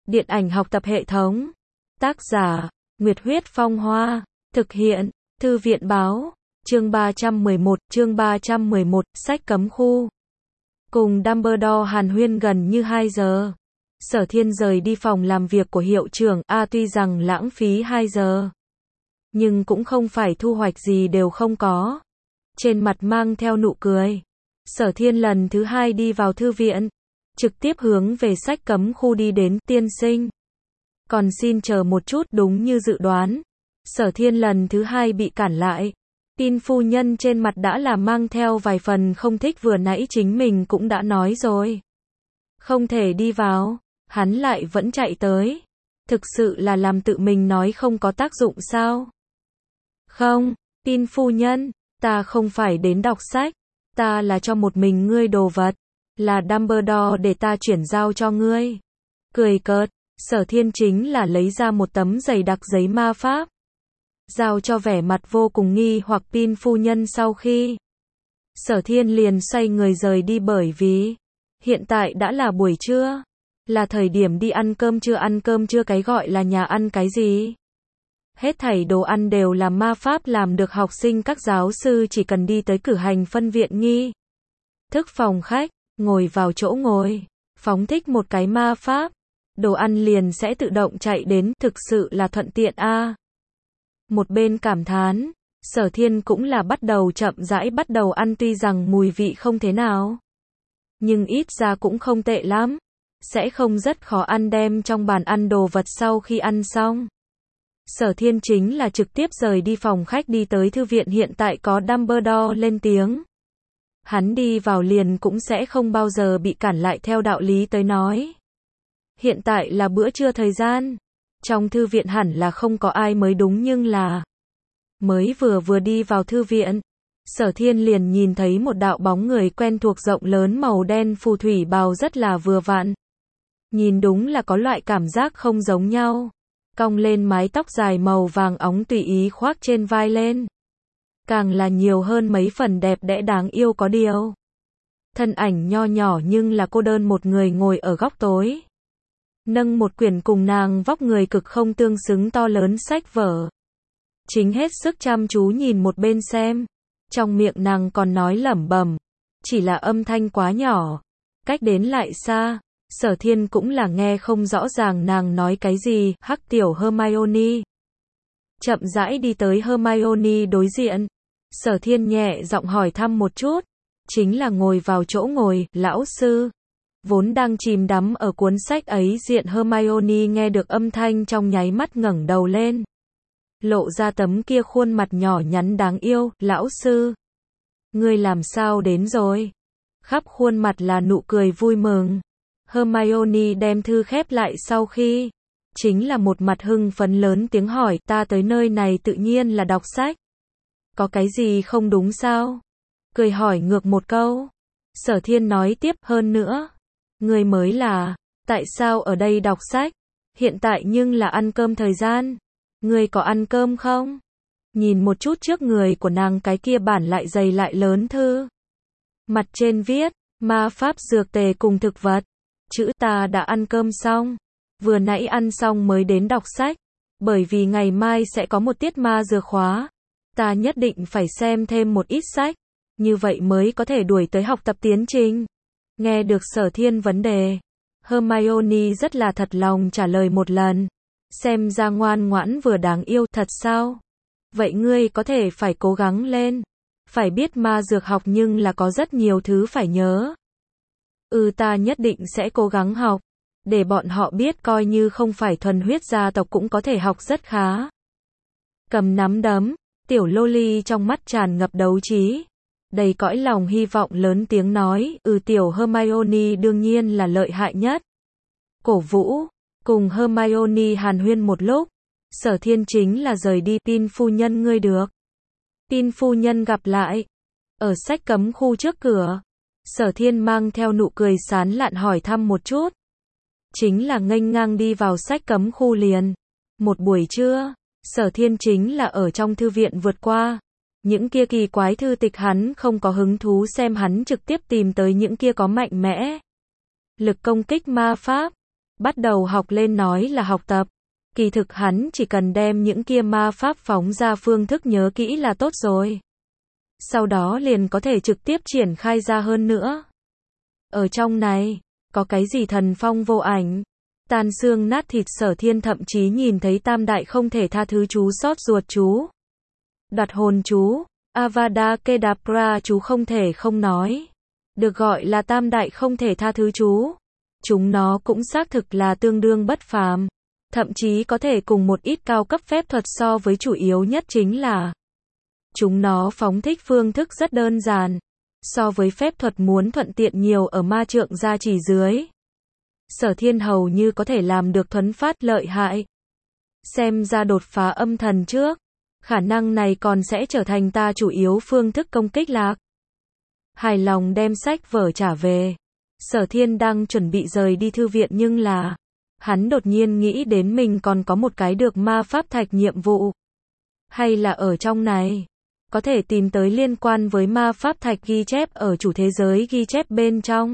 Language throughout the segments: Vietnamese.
Điện ảnh học tập hệ thống. Tác giả, Nguyệt Huyết Phong Hoa. Thực hiện, Thư viện Báo. Chương 311, sách cấm khu. Cùng Dumbledore hàn huyên gần như 2 giờ. Sở Thiên rời đi phòng làm việc của hiệu trưởng A, tuy rằng lãng phí 2 giờ, nhưng cũng không phải thu hoạch gì đều không có. Trên mặt mang theo nụ cười, Sở Thiên lần thứ 2 đi vào thư viện, trực tiếp hướng về sách cấm khu đi đến. Tiên sinh, còn xin chờ một chút. Đúng như dự đoán, Sở Thiên lần thứ 2 bị cản lại. Tin phu nhân trên mặt đã là mang theo vài phần không thích, vừa nãy chính mình cũng đã nói rồi, không thể đi vào, hắn lại vẫn chạy tới. Thực sự là làm tự mình nói không có tác dụng sao? Không, Tin phu nhân, ta không phải đến đọc sách, ta là cho một mình ngươi đồ vật, là Dumbledore để ta chuyển giao cho ngươi. Cười cợt, Sở Thiên chính là lấy ra một tấm dày đặc giấy ma pháp, giao cho vẻ mặt vô cùng nghi hoặc Tin phu nhân. Sau khi Sở Thiên liền xoay người rời đi, bởi vì hiện tại đã là buổi trưa, là thời điểm đi ăn cơm trưa. Ăn cơm trưa cái gọi là nhà ăn cái gì? Hết thảy đồ ăn đều là ma pháp làm được, học sinh các giáo sư chỉ cần đi tới cử hành phân viện nghi thức phòng khách, ngồi vào chỗ ngồi, phóng thích một cái ma pháp, đồ ăn liền sẽ tự động chạy đến, thực sự là thuận tiện a. Một bên cảm thán, Sở Thiên cũng là bắt đầu chậm rãi bắt đầu ăn, tuy rằng mùi vị không thế nào, nhưng ít ra cũng không tệ lắm, sẽ không rất khó ăn. Đem trong bàn ăn đồ vật sau khi ăn xong, Sở Thiên chính là trực tiếp rời đi phòng khách đi tới thư viện. Hiện tại có Dumbledore lên tiếng, hắn đi vào liền cũng sẽ không bao giờ bị cản lại. Theo đạo lý tới nói, hiện tại là bữa trưa thời gian, trong thư viện hẳn là không có ai mới đúng, nhưng là mới vừa đi vào thư viện, Sở Thiên liền nhìn thấy một đạo bóng người quen thuộc, rộng lớn màu đen, phù thủy bào rất là vừa vặn. Nhìn đúng là có loại cảm giác không giống nhau. Cong lên mái tóc dài màu vàng óng tùy ý khoác trên vai lên, càng là nhiều hơn mấy phần đẹp đẽ đáng yêu. Có điều, thân ảnh nho nhỏ nhưng là cô đơn một người ngồi ở góc tối, nâng một quyển cùng nàng vóc người cực không tương xứng to lớn sách vở, chính hết sức chăm chú nhìn một bên xem. Trong miệng nàng còn nói lẩm bẩm, chỉ là âm thanh quá nhỏ, cách đến lại xa, Sở Thiên cũng là nghe không rõ ràng nàng nói cái gì. Hắc tiểu Hermione chậm rãi đi tới Hermione đối diện, Sở Thiên nhẹ giọng hỏi thăm một chút, chính là ngồi vào chỗ ngồi. Lão sư vốn đang chìm đắm ở cuốn sách ấy diện Hermione nghe được âm thanh trong nháy mắt ngẩng đầu lên, lộ ra tấm kia khuôn mặt nhỏ nhắn đáng yêu. Lão sư, ngươi làm sao đến rồi? Khắp khuôn mặt là nụ cười vui mừng. Hermione đem thư khép lại sau khi, chính là một mặt hưng phấn lớn tiếng hỏi, ta tới nơi này tự nhiên là đọc sách, có cái gì không đúng sao? Cười hỏi ngược một câu. Sở Thiên nói tiếp, hơn nữa, ngươi mới là, tại sao ở đây đọc sách? Hiện tại nhưng là ăn cơm thời gian, ngươi có ăn cơm không? Nhìn một chút trước người của nàng cái kia bản lại dày lại lớn thư, mặt trên viết, ma pháp dược tề cùng thực vật. Chữ ta đã ăn cơm xong, vừa nãy ăn xong mới đến đọc sách, bởi vì ngày mai sẽ có một tiết ma dược khóa, ta nhất định phải xem thêm một ít sách, như vậy mới có thể đuổi tới học tập tiến trình. Nghe được Sở Thiên vấn đề, Hermione rất là thật lòng trả lời một lần, xem ra ngoan ngoãn vừa đáng yêu. Thật sao? Vậy ngươi có thể phải cố gắng lên, phải biết ma dược học nhưng là có rất nhiều thứ phải nhớ. Ta nhất định sẽ cố gắng học, để bọn họ biết coi như không phải thuần huyết gia tộc cũng có thể học rất khá. Cầm nắm đấm, tiểu loli trong mắt tràn ngập đấu trí, đầy cõi lòng hy vọng lớn tiếng nói, tiểu Hermione đương nhiên là lợi hại nhất. Cổ vũ, cùng Hermione hàn huyên một lúc, Sở Thiên chính là rời đi. Tin phu nhân ngươi được. Tin phu nhân gặp lại, ở sách cấm khu trước cửa. Sở Thiên mang theo nụ cười sán lạn hỏi thăm một chút, chính là nghênh ngang đi vào sách cấm khu liền. Một buổi trưa, Sở Thiên chính là ở trong thư viện vượt qua. Những kia kỳ quái thư tịch hắn không có hứng thú xem, hắn trực tiếp tìm tới những kia có mạnh mẽ lực công kích ma pháp. bắt đầu học lên nói là học tập. Kỳ thực hắn chỉ cần đem những kia ma pháp phóng ra phương thức nhớ kỹ là tốt rồi. Sau đó liền có thể trực tiếp triển khai ra hơn nữa. Ở trong này, có cái gì thần phong vô ảnh, tan xương nát thịt. Sở Thiên thậm chí nhìn thấy tam đại không thể tha thứ chú, xót ruột chú, đoạt hồn chú, Avada Kedavra chú, không thể không nói. Được gọi là tam đại không thể tha thứ chú. Chúng nó cũng xác thực là tương đương bất phàm. Thậm chí có thể cùng một ít cao cấp phép thuật so với, chủ yếu nhất chính là chúng nó phóng thích phương thức rất đơn giản. So với phép thuật muốn thuận tiện nhiều, ở ma trượng gia chỉ dưới. Sở Thiên hầu như có thể làm được thuấn phát lợi hại. Xem ra đột phá âm thần trước, khả năng này còn sẽ trở thành ta chủ yếu phương thức công kích lạc. Hài lòng đem sách vở trả về. Sở Thiên đang chuẩn bị rời đi thư viện nhưng là hắn đột nhiên nghĩ đến mình còn có một cái được ma pháp thạch nhiệm vụ. Hay là ở trong này có thể tìm tới liên quan với ma pháp thạch ghi chép ở chủ thế giới ghi chép bên trong.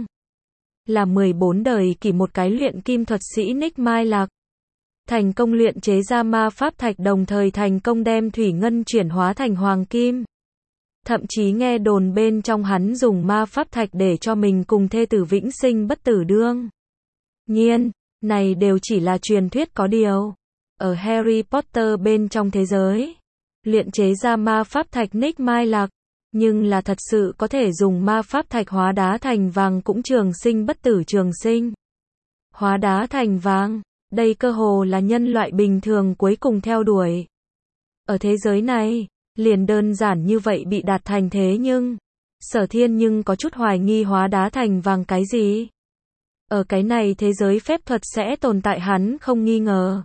Là 14 đời kỷ một cái luyện kim thuật sĩ Nick Mai Lạc. Thành công luyện chế ra ma pháp thạch, đồng thời thành công đem thủy ngân chuyển hóa thành hoàng kim. Thậm chí nghe đồn bên trong hắn dùng ma pháp thạch để cho mình cùng thê tử vĩnh sinh bất tử đương nhiên, này đều chỉ là truyền thuyết. Có điều, ở Harry Potter bên trong thế giới, luyện chế ra ma pháp thạch Nick Mai Lạc, nhưng là thật sự có thể dùng ma pháp thạch hóa đá thành vàng, cũng trường sinh bất tử, trường sinh hóa đá thành vàng. Đây cơ hồ là nhân loại bình thường cuối cùng theo đuổi. Ở thế giới này, liền đơn giản như vậy bị đạt thành. Thế nhưng, Sở Thiên nhưng có chút hoài nghi hóa đá thành vàng cái gì? Ở cái này thế giới phép thuật sẽ tồn tại hắn không nghi ngờ.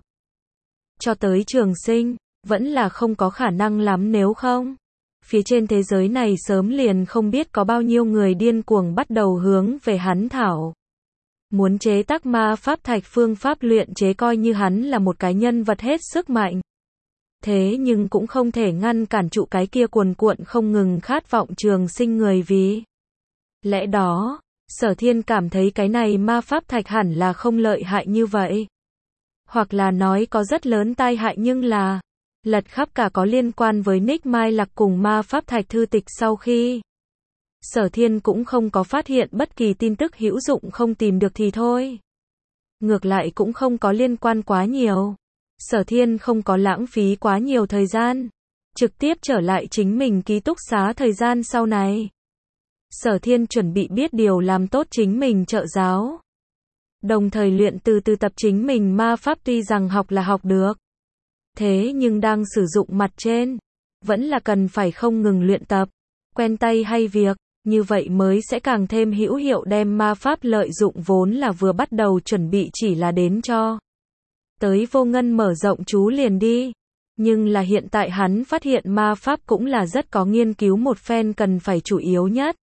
Cho tới trường sinh, vẫn là không có khả năng lắm, nếu không, phía trên thế giới này sớm liền không biết có bao nhiêu người điên cuồng bắt đầu hướng về hắn thảo. Muốn chế tác ma pháp thạch, phương pháp luyện chế, coi như hắn là một cái nhân vật hết sức mạnh. Thế nhưng cũng không thể ngăn cản trụ cái kia cuồn cuộn không ngừng khát vọng trường sinh người. Vì lẽ đó, Sở Thiên cảm thấy cái này ma pháp thạch hẳn là không lợi hại như vậy. Hoặc là nói có rất lớn tai hại, nhưng là lật khắp cả có liên quan với Nick Mai Lạc cùng ma pháp thạch thư tịch sau khi Sở Thiên cũng không có phát hiện bất kỳ tin tức hữu dụng, không tìm được thì thôi. Ngược lại cũng không có liên quan quá nhiều. Sở Thiên không có lãng phí quá nhiều thời gian, trực tiếp trở lại chính mình ký túc xá. Thời gian sau này, Sở Thiên chuẩn bị biết điều làm tốt chính mình trợ giáo, đồng thời luyện từ từ tập chính mình ma pháp. Tuy rằng học là học được, thế nhưng đang sử dụng mặt trên, vẫn là cần phải không ngừng luyện tập, quen tay hay việc, như vậy mới sẽ càng thêm hữu hiệu đem ma pháp lợi dụng. Vốn là vừa bắt đầu chuẩn bị chỉ là đến cho tới vô ngân mở rộng chú liền đi, nhưng là hiện tại hắn phát hiện ma pháp cũng là rất có nghiên cứu một phen, cần phải chủ yếu nhất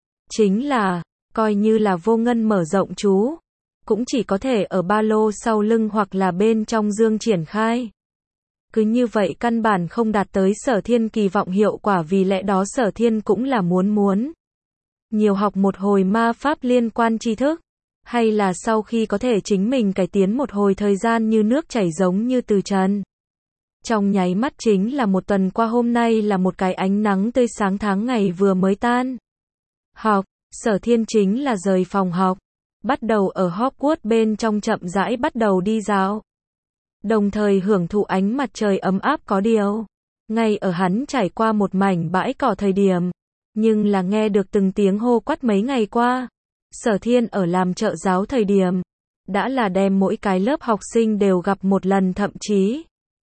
chính là, coi như là vô ngân mở rộng chú, cũng chỉ có thể ở ba lô sau lưng hoặc là bên trong dương triển khai. Cứ như vậy căn bản không đạt tới Sở Thiên kỳ vọng hiệu quả. Vì lẽ đó Sở Thiên cũng là muốn nhiều học một hồi ma pháp liên quan tri thức, hay là sau khi có thể chính mình cải tiến một hồi, thời gian như nước chảy giống như từ trần. Trong nháy mắt chính là một tuần qua, hôm nay là một cái ánh nắng tươi sáng, tháng ngày vừa mới tan học, Sở Thiên chính là rời phòng học, bắt đầu ở Hogwarts bên trong chậm rãi bắt đầu đi dạo, đồng thời hưởng thụ ánh mặt trời ấm áp. Có điều, ngay ở hắn trải qua một mảnh bãi cỏ thời điểm, nhưng là nghe được từng tiếng hô quát. Mấy ngày qua, Sở Thiên ở làm trợ giáo thời điểm, đã là đem mỗi cái lớp học sinh đều gặp một lần, thậm chí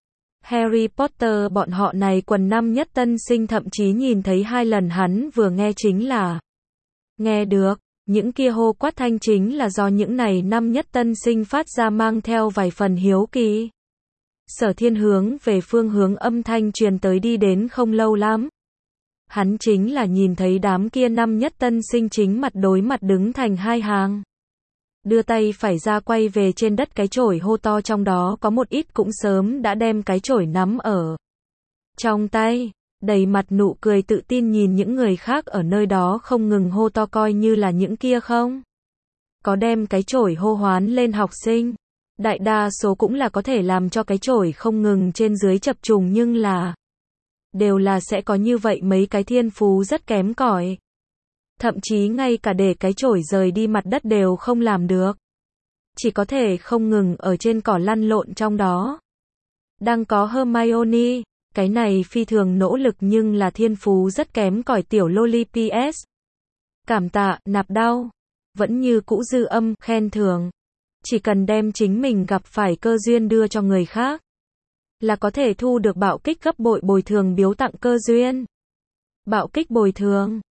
Harry Potter bọn họ này quần năm nhất tân sinh thậm chí nhìn thấy 2 lần. Hắn vừa nghe chính là nghe được, những kia hô quát thanh chính là do những này năm nhất tân sinh phát ra, mang theo vài phần hiếu kỳ. Sở Thiên hướng về phương hướng âm thanh truyền tới đi đến không lâu lắm. Hắn chính là nhìn thấy đám kia năm nhất tân sinh chính mặt đối mặt đứng thành 2 hàng. Đưa tay phải ra quay về trên đất cái chổi hô to, trong đó có một ít cũng sớm đã đem cái chổi nắm ở trong tay, đầy mặt nụ cười tự tin nhìn những người khác ở nơi đó không ngừng hô to, coi như là những kia không có đem cái chổi hô hoán lên học sinh, Đại đa số cũng là có thể làm cho cái chổi không ngừng trên dưới chập trùng nhưng đều là sẽ có như vậy mấy cái thiên phú rất kém cỏi. Thậm chí ngay cả để cái chổi rời đi mặt đất đều không làm được. Chỉ có thể không ngừng ở trên cỏ lăn lộn trong đó. Đang có Hermione, cái này phi thường nỗ lực nhưng là thiên phú rất kém cỏi tiểu loli PS. Cảm tạ, nạp đau. Vẫn như cũ dư âm, khen thưởng. Chỉ cần đem chính mình gặp phải cơ duyên đưa cho người khác, là có thể thu được bạo kích gấp bội bồi thường biếu tặng cơ duyên. Bạo kích bồi thường.